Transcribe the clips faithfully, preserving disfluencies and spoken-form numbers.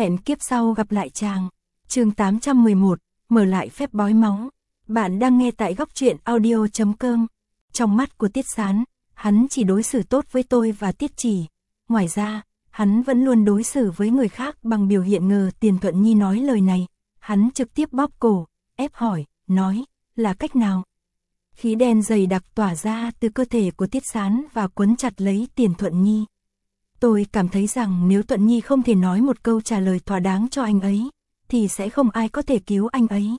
Hẹn kiếp sau gặp lại chàng. Chương tám trăm mười một, mở lại phép bói máu. Bạn đang nghe tại góc truyện audio chấm com. Trong mắt của Tiết Sán, hắn chỉ đối xử tốt với tôi và Tiết Chỉ. Ngoài ra, hắn vẫn luôn đối xử với người khác bằng biểu hiện ngờ. Tiền Thuận Nhi nói lời này, hắn trực tiếp bóp cổ, ép hỏi, nói, là cách nào? Khí đen dày đặc tỏa ra từ cơ thể của Tiết Sán và quấn chặt lấy Tiền Thuận Nhi. Tôi cảm thấy rằng nếu Thuận Nhi không thể nói một câu trả lời thỏa đáng cho anh ấy, thì sẽ không ai có thể cứu anh ấy.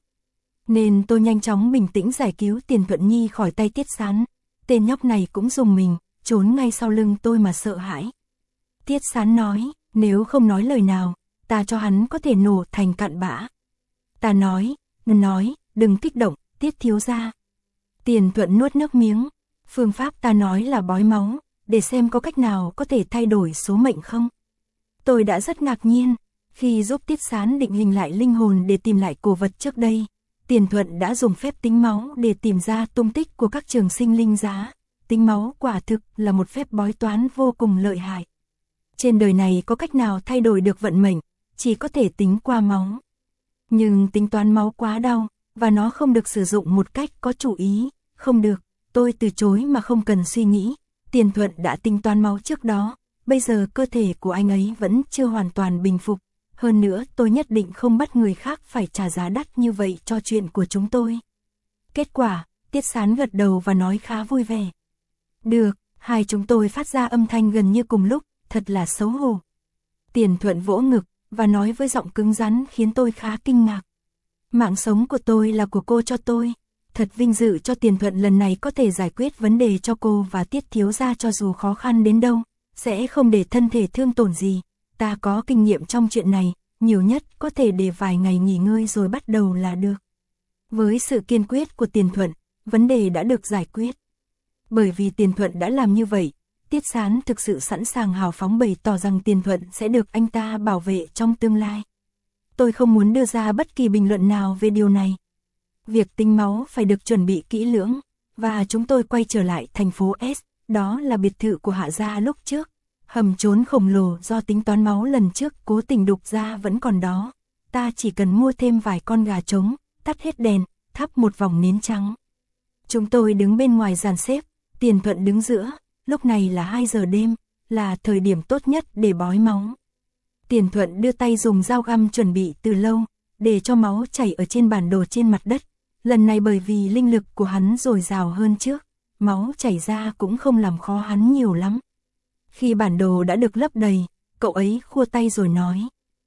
Nên tôi nhanh chóng bình tĩnh giải cứu Tiền Thuận Nhi khỏi tay Tiết Sán. Tên nhóc này cũng dùng mình, trốn ngay sau lưng tôi mà sợ hãi. Tiết Sán nói, nếu không nói lời nào, ta cho hắn có thể nổ thành cặn bã. Ta nói, nói, đừng kích động, Tiết thiếu gia. Tiền Thuận nuốt nước miếng. Phương pháp ta nói là bói máu, để xem có cách nào có thể thay đổi số mệnh không. Tôi đã rất ngạc nhiên, khi giúp Tiết Sán định hình lại linh hồn để tìm lại cổ vật trước đây. Tiền Thuận đã dùng phép tính máu để tìm ra tung tích của các trường sinh linh giá. Tính máu quả thực là một phép bói toán vô cùng lợi hại. Trên đời này có cách nào thay đổi được vận mệnh, chỉ có thể tính qua máu. Nhưng tính toán máu quá đau, và nó không được sử dụng một cách có chủ ý. Không được, tôi từ chối mà không cần suy nghĩ. Tiền Thuận đã tính toán máu trước đó, bây giờ cơ thể của anh ấy vẫn chưa hoàn toàn bình phục. Hơn nữa tôi nhất định không bắt người khác phải trả giá đắt như vậy cho chuyện của chúng tôi. Kết quả, Tiết Sán gật đầu và nói khá vui vẻ. Được, hai chúng tôi phát ra âm thanh gần như cùng lúc, thật là xấu hổ. Tiền Thuận vỗ ngực, và nói với giọng cứng rắn khiến tôi khá kinh ngạc. Mạng sống của tôi là của cô cho tôi. Thật vinh dự cho Tiền Thuận lần này có thể giải quyết vấn đề cho cô và Tiết thiếu gia cho dù khó khăn đến đâu, sẽ không để thân thể thương tổn gì. Ta có kinh nghiệm trong chuyện này, nhiều nhất có thể để vài ngày nghỉ ngơi rồi bắt đầu là được. Với sự kiên quyết của Tiền Thuận, vấn đề đã được giải quyết. Bởi vì Tiền Thuận đã làm như vậy, Tiết Sán thực sự sẵn sàng hào phóng bày tỏ rằng Tiền Thuận sẽ được anh ta bảo vệ trong tương lai. Tôi không muốn đưa ra bất kỳ bình luận nào về điều này. Việc tính máu phải được chuẩn bị kỹ lưỡng, và chúng tôi quay trở lại thành phố S, đó là biệt thự của Hạ gia lúc trước. Hầm trốn khổng lồ do tính toán máu lần trước cố tình đục ra vẫn còn đó. Ta chỉ cần mua thêm vài con gà trống, tắt hết đèn, thắp một vòng nến trắng. Chúng tôi đứng bên ngoài dàn xếp, Tiền Thuận đứng giữa, lúc này là hai giờ đêm, là thời điểm tốt nhất để bói máu. Tiền Thuận đưa tay dùng dao găm chuẩn bị từ lâu, để cho máu chảy ở trên bản đồ trên mặt đất. Lần này bởi vì linh lực của hắn dồi dào hơn trước, máu chảy ra cũng không làm khó hắn nhiều lắm. Khi bản đồ đã được lấp đầy, cậu ấy khua tay rồi nói.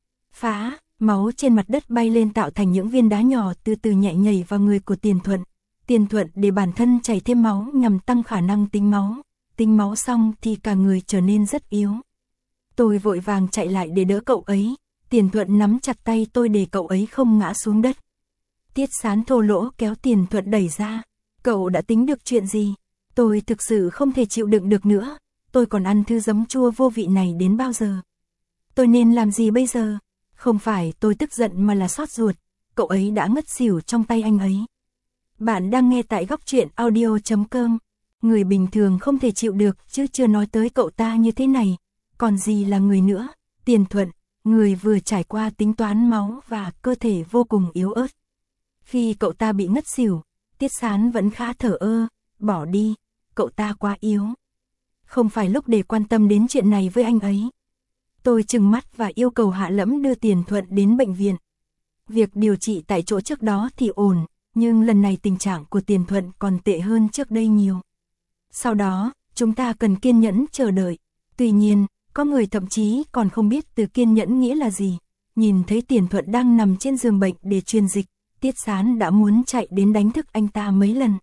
Phá, máu trên mặt đất bay lên tạo thành những viên đá nhỏ từ từ nhẹ nhảy vào người của Tiền Thuận. Tiền Thuận để bản thân chảy thêm máu nhằm tăng khả năng tính máu. Tính máu xong thì cả người trở nên rất yếu. Tôi vội vàng chạy lại để đỡ cậu ấy. Tiền Thuận nắm chặt tay tôi để cậu ấy không ngã xuống đất. Tiết Sán thô lỗ kéo Tiền Thuận đẩy ra. Cậu đã tính được chuyện gì? Tôi thực sự không thể chịu đựng được nữa. Tôi còn ăn thứ giấm chua vô vị này đến bao giờ? Tôi nên làm gì bây giờ? Không phải tôi tức giận mà là xót ruột. Cậu ấy đã ngất xỉu trong tay anh ấy. Bạn đang nghe tại góc truyện audio chấm com. Người bình thường không thể chịu được chứ chưa nói tới cậu ta như thế này. Còn gì là người nữa? Tiền Thuận, người vừa trải qua tính toán máu và cơ thể vô cùng yếu ớt. Khi cậu ta bị ngất xỉu, Tiết Sán vẫn khá thở ơ, bỏ đi, cậu ta quá yếu. Không phải lúc để quan tâm đến chuyện này với anh ấy. Tôi trừng mắt và yêu cầu Hạ Lẫm đưa Tiền Thuận đến bệnh viện. Việc điều trị tại chỗ trước đó thì ổn, nhưng lần này tình trạng của Tiền Thuận còn tệ hơn trước đây nhiều. Sau đó, chúng ta cần kiên nhẫn chờ đợi. Tuy nhiên, có người thậm chí còn không biết từ kiên nhẫn nghĩa là gì. Nhìn thấy Tiền Thuận đang nằm trên giường bệnh để truyền dịch, Tiết Sán đã muốn chạy đến đánh thức anh ta mấy lần.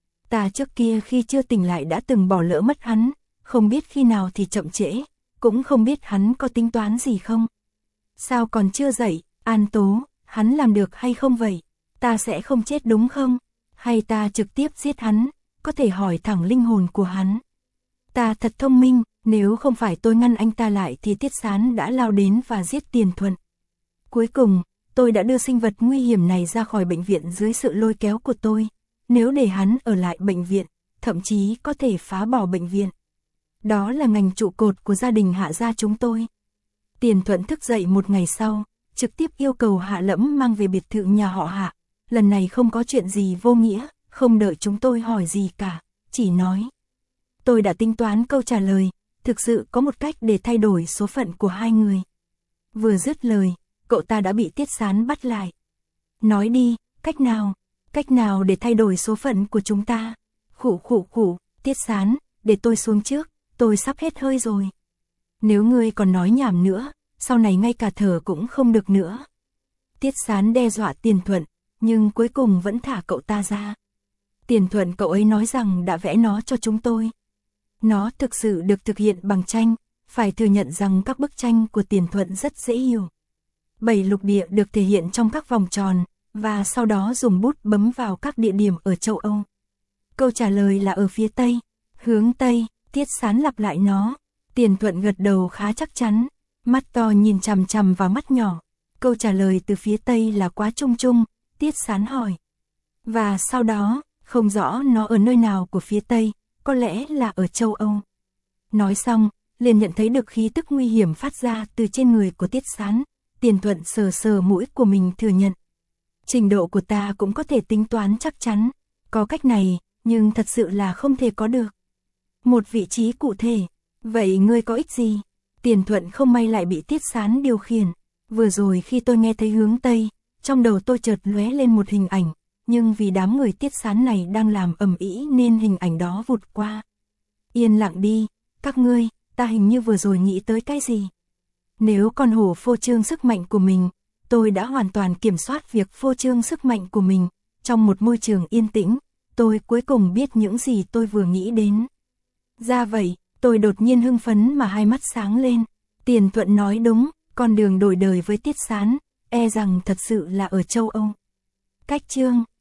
Ta trước kia khi chưa tỉnh lại đã từng bỏ lỡ mất hắn, không biết khi nào thì chậm trễ, cũng không biết hắn có tính toán gì không. Sao còn chưa dậy, An Tố, hắn làm được hay không vậy? Ta sẽ không chết đúng không? Hay ta trực tiếp giết hắn, có thể hỏi thẳng linh hồn của hắn. Ta thật thông minh, nếu không phải tôi ngăn anh ta lại thì Tiết Sán đã lao đến và giết Tiền Thuận. Cuối cùng, tôi đã đưa sinh vật nguy hiểm này ra khỏi bệnh viện dưới sự lôi kéo của tôi. Nếu để hắn ở lại bệnh viện, thậm chí có thể phá bỏ bệnh viện. Đó là ngành trụ cột của gia đình Hạ gia chúng tôi. Tiền Thuận thức dậy một ngày sau, trực tiếp yêu cầu Hạ Lẫm mang về biệt thự nhà họ Hạ. Lần này không có chuyện gì vô nghĩa, không đợi chúng tôi hỏi gì cả, chỉ nói. Tôi đã tính toán câu trả lời, thực sự có một cách để thay đổi số phận của hai người. Vừa dứt lời, cậu ta đã bị Tiết Sán bắt lại. Nói đi, cách nào, cách nào để thay đổi số phận của chúng ta? Khụ khụ khụ, Tiết Sán, để tôi xuống trước, tôi sắp hết hơi rồi. Nếu ngươi còn nói nhảm nữa, sau này ngay cả thở cũng không được nữa. Tiết Sán đe dọa Tiền Thuận, nhưng cuối cùng vẫn thả cậu ta ra. Tiền Thuận cậu ấy nói rằng đã vẽ nó cho chúng tôi. Nó thực sự được thực hiện bằng tranh, phải thừa nhận rằng các bức tranh của Tiền Thuận rất dễ hiểu. Bảy lục địa được thể hiện trong các vòng tròn, và sau đó dùng bút bấm vào các địa điểm ở châu Âu. Câu trả lời là ở phía Tây, hướng Tây, Tiết Sán lặp lại nó. Tiền Thuận gật đầu khá chắc chắn, mắt to nhìn chằm chằm vào mắt nhỏ. Câu trả lời từ phía Tây là quá chung chung, Tiết Sán hỏi. Và sau đó, không rõ nó ở nơi nào của phía Tây, có lẽ là ở châu Âu. Nói xong, liền nhận thấy được khí tức nguy hiểm phát ra từ trên người của Tiết Sán. Tiền Thuận sờ sờ mũi của mình thừa nhận. Trình độ của ta cũng có thể tính toán chắc chắn, có cách này, nhưng thật sự là không thể có được. Một vị trí cụ thể, vậy ngươi có ích gì? Tiền Thuận không may lại bị Tiết Sán điều khiển. Vừa rồi khi tôi nghe thấy hướng Tây, trong đầu tôi chợt lóe lên một hình ảnh, nhưng vì đám người Tiết Sán này đang làm ầm ĩ nên hình ảnh đó vụt qua. Yên lặng đi, các ngươi, ta hình như vừa rồi nghĩ tới cái gì? Nếu con hổ phô trương sức mạnh của mình, tôi đã hoàn toàn kiểm soát việc phô trương sức mạnh của mình. Trong một môi trường yên tĩnh, tôi cuối cùng biết những gì tôi vừa nghĩ đến. Ra vậy, tôi đột nhiên hưng phấn mà hai mắt sáng lên. Tiền Thuận nói đúng, con đường đổi đời với Tiết Sán, e rằng thật sự là ở châu Âu. Cách chương